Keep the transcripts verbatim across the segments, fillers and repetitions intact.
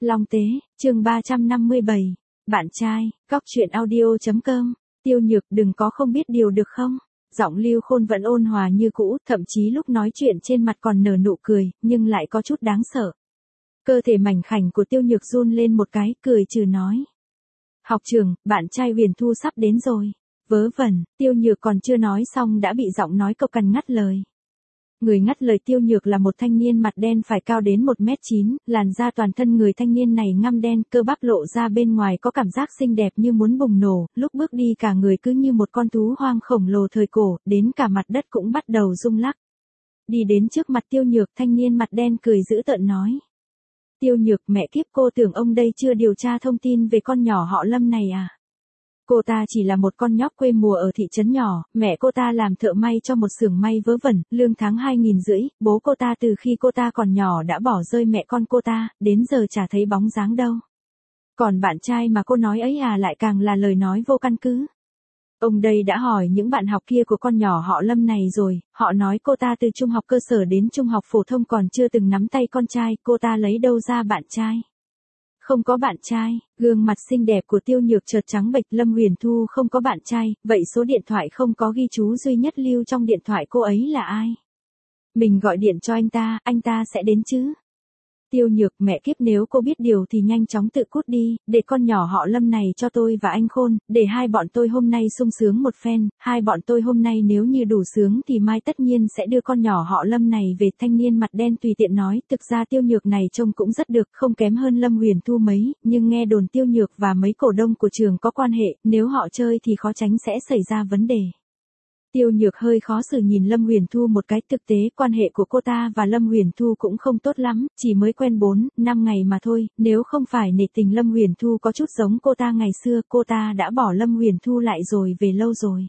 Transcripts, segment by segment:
Long Tế, chương ba trăm năm mươi bảy. Bạn trai, Cóc truyện audio.com. Tiêu Nhược đừng có không biết điều được không? Giọng Lưu Khôn vẫn ôn hòa như cũ, thậm chí lúc nói chuyện trên mặt còn nở nụ cười, nhưng lại có chút đáng sợ. Cơ thể mảnh khảnh của Tiêu Nhược run lên một cái, cười trừ nói. Học trường, bạn trai Huyền Thu sắp đến rồi. Vớ vẩn, Tiêu Nhược còn chưa nói xong đã bị giọng nói cộc cằn ngắt lời. Người ngắt lời Tiêu Nhược là một thanh niên mặt đen phải cao đến một mét chín, làn da toàn thân người thanh niên này ngăm đen, cơ bắp lộ ra bên ngoài có cảm giác xinh đẹp như muốn bùng nổ, lúc bước đi cả người cứ như một con thú hoang khổng lồ thời cổ, đến cả mặt đất cũng bắt đầu rung lắc. Đi đến trước mặt Tiêu Nhược, thanh niên mặt đen cười dữ tợn nói. Tiêu Nhược, mẹ kiếp, cô tưởng ông đây chưa điều tra thông tin về con nhỏ họ Lâm này à? Cô ta chỉ là một con nhóc quê mùa ở thị trấn nhỏ, mẹ cô ta làm thợ may cho một xưởng may vớ vẩn, lương tháng hai nghìn rưỡi, bố cô ta từ khi cô ta còn nhỏ đã bỏ rơi mẹ con cô ta, đến giờ chả thấy bóng dáng đâu. Còn bạn trai mà cô nói ấy à lại càng là lời nói vô căn cứ. Ông đây đã hỏi những bạn học kia của con nhỏ họ Lâm này rồi, họ nói cô ta từ trung học cơ sở đến trung học phổ thông còn chưa từng nắm tay con trai, cô ta lấy đâu ra bạn trai. Không có bạn trai, gương mặt xinh đẹp của Tiêu Nhược chợt trắng bệch. Lâm Huyền Thu không có bạn trai, vậy số điện thoại không có ghi chú duy nhất lưu trong điện thoại cô ấy là ai? Mình gọi điện cho anh ta, anh ta sẽ đến chứ? Tiêu Nhược, mẹ kiếp, nếu cô biết điều thì nhanh chóng tự cút đi, để con nhỏ họ Lâm này cho tôi và anh Khôn, để hai bọn tôi hôm nay sung sướng một phen, hai bọn tôi hôm nay nếu như đủ sướng thì mai tất nhiên sẽ đưa con nhỏ họ Lâm này về. Thanh niên mặt đen tùy tiện nói, thực ra Tiêu Nhược này trông cũng rất được, không kém hơn Lâm Huyền Thu mấy, nhưng nghe đồn Tiêu Nhược và mấy cổ đông của trường có quan hệ, nếu họ chơi thì khó tránh sẽ xảy ra vấn đề. Tiêu Nhược hơi khó xử nhìn Lâm Huyền Thu một cái, thực tế quan hệ của cô ta và Lâm Huyền Thu cũng không tốt lắm, chỉ mới quen bốn, năm ngày mà thôi, nếu không phải nể tình Lâm Huyền Thu có chút giống cô ta ngày xưa, cô ta đã bỏ Lâm Huyền Thu lại rồi về lâu rồi.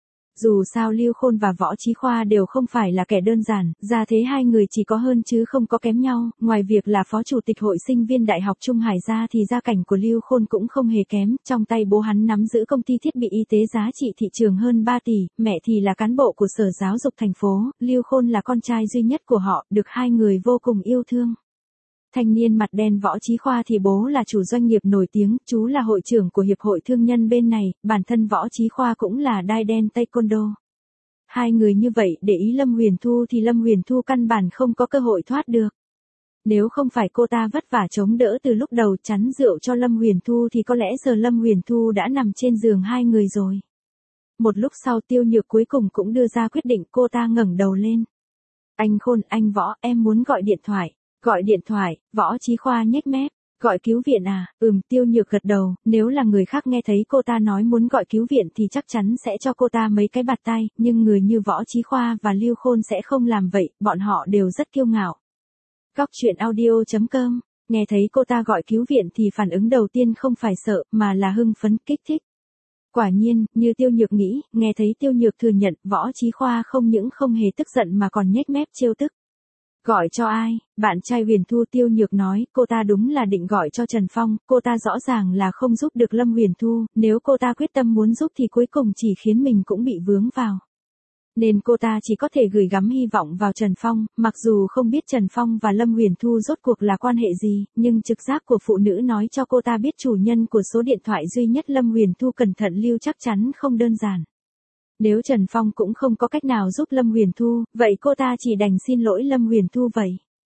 Dù sao Lưu Khôn và Võ Chí Khoa đều không phải là kẻ đơn giản, gia thế hai người chỉ có hơn chứ không có kém nhau, ngoài việc là phó chủ tịch hội sinh viên Đại học Trung Hải ra thì gia cảnh của Lưu Khôn cũng không hề kém, trong tay bố hắn nắm giữ công ty thiết bị y tế giá trị thị trường hơn ba tỷ, mẹ thì là cán bộ của Sở Giáo dục thành phố, Lưu Khôn là con trai duy nhất của họ, được hai người vô cùng yêu thương. Thanh niên mặt đen Võ Chí Khoa thì bố là chủ doanh nghiệp nổi tiếng, chú là hội trưởng của hiệp hội thương nhân bên này, bản thân Võ Chí Khoa cũng là đai đen taekwondo. Hai người như vậy để ý Lâm Huyền Thu thì Lâm Huyền Thu căn bản không có cơ hội thoát được. Nếu không phải cô ta vất vả chống đỡ từ lúc đầu chắn rượu cho Lâm Huyền Thu thì có lẽ giờ Lâm Huyền Thu đã nằm trên giường hai người rồi. Một lúc sau Tiêu Nhược cuối cùng cũng đưa ra quyết định, cô ta ngẩng đầu lên. Anh Khôn, anh Võ, em muốn gọi điện thoại. Gọi điện thoại, Võ Chí Khoa nhếch mép, gọi cứu viện à? Ừm, Tiêu Nhược gật đầu, nếu là người khác nghe thấy cô ta nói muốn gọi cứu viện thì chắc chắn sẽ cho cô ta mấy cái bạt tay, nhưng người như Võ Chí Khoa và Lưu Khôn sẽ không làm vậy, bọn họ đều rất kiêu ngạo. Cóc truyện audio.com, nghe thấy cô ta gọi cứu viện thì phản ứng đầu tiên không phải sợ, mà là hưng phấn, kích thích. Quả nhiên, như Tiêu Nhược nghĩ, nghe thấy Tiêu Nhược thừa nhận, Võ Chí Khoa không những không hề tức giận mà còn nhếch mép trêu tức. Gọi cho ai? Bạn trai Huyền Thu. Tiêu Nhược nói, cô ta đúng là định gọi cho Trần Phong, cô ta rõ ràng là không giúp được Lâm Huyền Thu, nếu cô ta quyết tâm muốn giúp thì cuối cùng chỉ khiến mình cũng bị vướng vào. Nên cô ta chỉ có thể gửi gắm hy vọng vào Trần Phong, mặc dù không biết Trần Phong và Lâm Huyền Thu rốt cuộc là quan hệ gì, nhưng trực giác của phụ nữ nói cho cô ta biết chủ nhân của số điện thoại duy nhất Lâm Huyền Thu cẩn thận lưu chắc chắn không đơn giản. Nếu Trần Phong cũng không có cách nào giúp Lâm Huyền Thu, vậy cô ta chỉ đành xin lỗi Lâm Huyền Thu vậy.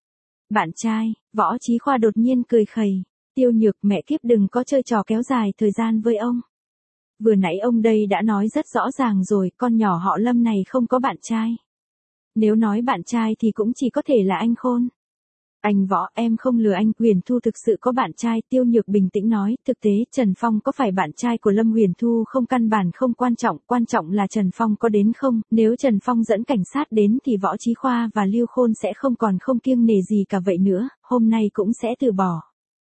Bạn trai, Võ Chí Khoa đột nhiên cười khẩy. Tiêu Nhược, mẹ kiếp, đừng có chơi trò kéo dài thời gian với ông. Vừa nãy ông đây đã nói rất rõ ràng rồi, con nhỏ họ Lâm này không có bạn trai. Nếu nói bạn trai thì cũng chỉ có thể là anh Khôn. Anh Võ, em không lừa anh, Huyền Thu thực sự có bạn trai. Tiêu Nhược bình tĩnh nói, thực tế Trần Phong có phải bạn trai của Lâm Huyền Thu không căn bản không quan trọng, quan trọng là Trần Phong có đến không, nếu Trần Phong dẫn cảnh sát đến thì Võ Chí Khoa và Lưu Khôn sẽ không còn không kiêng nể gì cả vậy nữa, hôm nay cũng sẽ từ bỏ.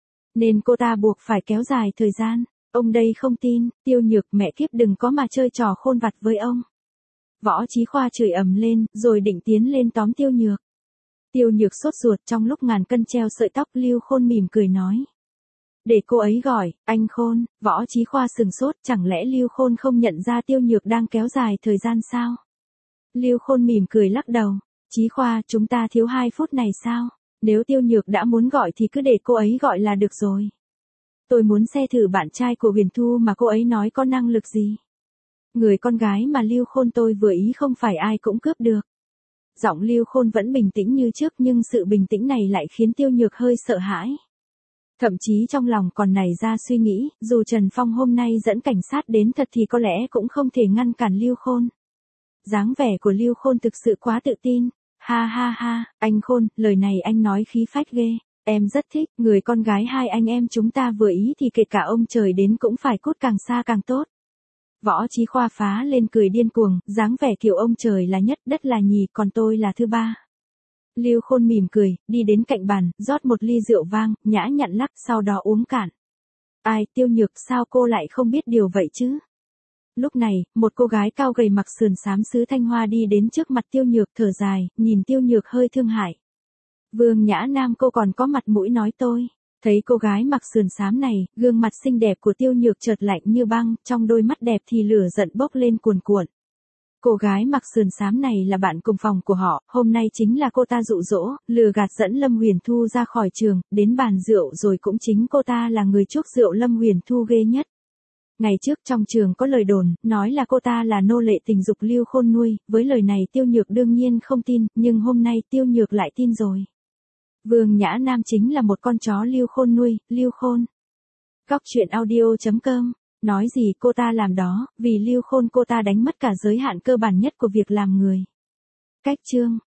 Nên cô ta buộc phải kéo dài thời gian, ông đây không tin. Tiêu Nhược, mẹ kiếp, đừng có mà chơi trò khôn vặt với ông. Võ Chí Khoa chửi ầm lên, rồi định tiến lên tóm Tiêu Nhược. Tiêu Nhược sốt ruột, trong lúc ngàn cân treo sợi tóc, Lưu Khôn mỉm cười nói. Để cô ấy gọi, anh Khôn. Võ Chí Khoa sừng sốt, chẳng lẽ Lưu Khôn không nhận ra Tiêu Nhược đang kéo dài thời gian sao? Lưu Khôn mỉm cười lắc đầu. Chí Khoa, chúng ta thiếu hai phút này sao? Nếu Tiêu Nhược đã muốn gọi thì cứ để cô ấy gọi là được rồi. Tôi muốn xe thử bạn trai của Huyền Thu mà cô ấy nói có năng lực gì. Người con gái mà Lưu Khôn tôi vừa ý không phải ai cũng cướp được. Giọng Lưu Khôn vẫn bình tĩnh như trước nhưng sự bình tĩnh này lại khiến Tiêu Nhược hơi sợ hãi. Thậm chí trong lòng còn nảy ra suy nghĩ, dù Trần Phong hôm nay dẫn cảnh sát đến thật thì có lẽ cũng không thể ngăn cản Lưu Khôn. Dáng vẻ của Lưu Khôn thực sự quá tự tin. Ha ha ha, anh Khôn, lời này anh nói khí phách ghê. Em rất thích, người con gái hai anh em chúng ta vừa ý thì kể cả ông trời đến cũng phải cút càng xa càng tốt. Võ Chí Khoa phá lên cười điên cuồng, dáng vẻ kiểu ông trời là nhất, đất là nhì, còn tôi là thứ ba. Lưu Khôn mỉm cười, đi đến cạnh bàn, rót một ly rượu vang, nhã nhặn lắc, sau đó uống cạn. Ai, Tiêu Nhược, sao cô lại không biết điều vậy chứ? Lúc này, một cô gái cao gầy mặc sườn xám xứ Thanh Hoa đi đến trước mặt Tiêu Nhược thở dài, nhìn Tiêu Nhược hơi thương hại. Vương Nhã Nam, cô còn có mặt mũi nói tôi. Thấy cô gái mặc sườn xám này, gương mặt xinh đẹp của Tiêu Nhược chợt lạnh như băng, trong đôi mắt đẹp thì lửa giận bốc lên cuồn cuộn. Cô gái mặc sườn xám này là bạn cùng phòng của họ, hôm nay chính là cô ta dụ dỗ, lừa gạt dẫn Lâm Huyền Thu ra khỏi trường, đến bàn rượu rồi cũng chính cô ta là người chuốc rượu Lâm Huyền Thu ghê nhất. Ngày trước trong trường có lời đồn, nói là cô ta là nô lệ tình dục Lưu Khôn nuôi, với lời này Tiêu Nhược đương nhiên không tin, nhưng hôm nay Tiêu Nhược lại tin rồi. Vương Nhã Nam chính là một con chó Lưu Khôn nuôi, Lưu Khôn. Góc truyện audio chấm com, nói gì cô ta làm đó, vì Lưu Khôn cô ta đánh mất cả giới hạn cơ bản nhất của việc làm người. Cách chương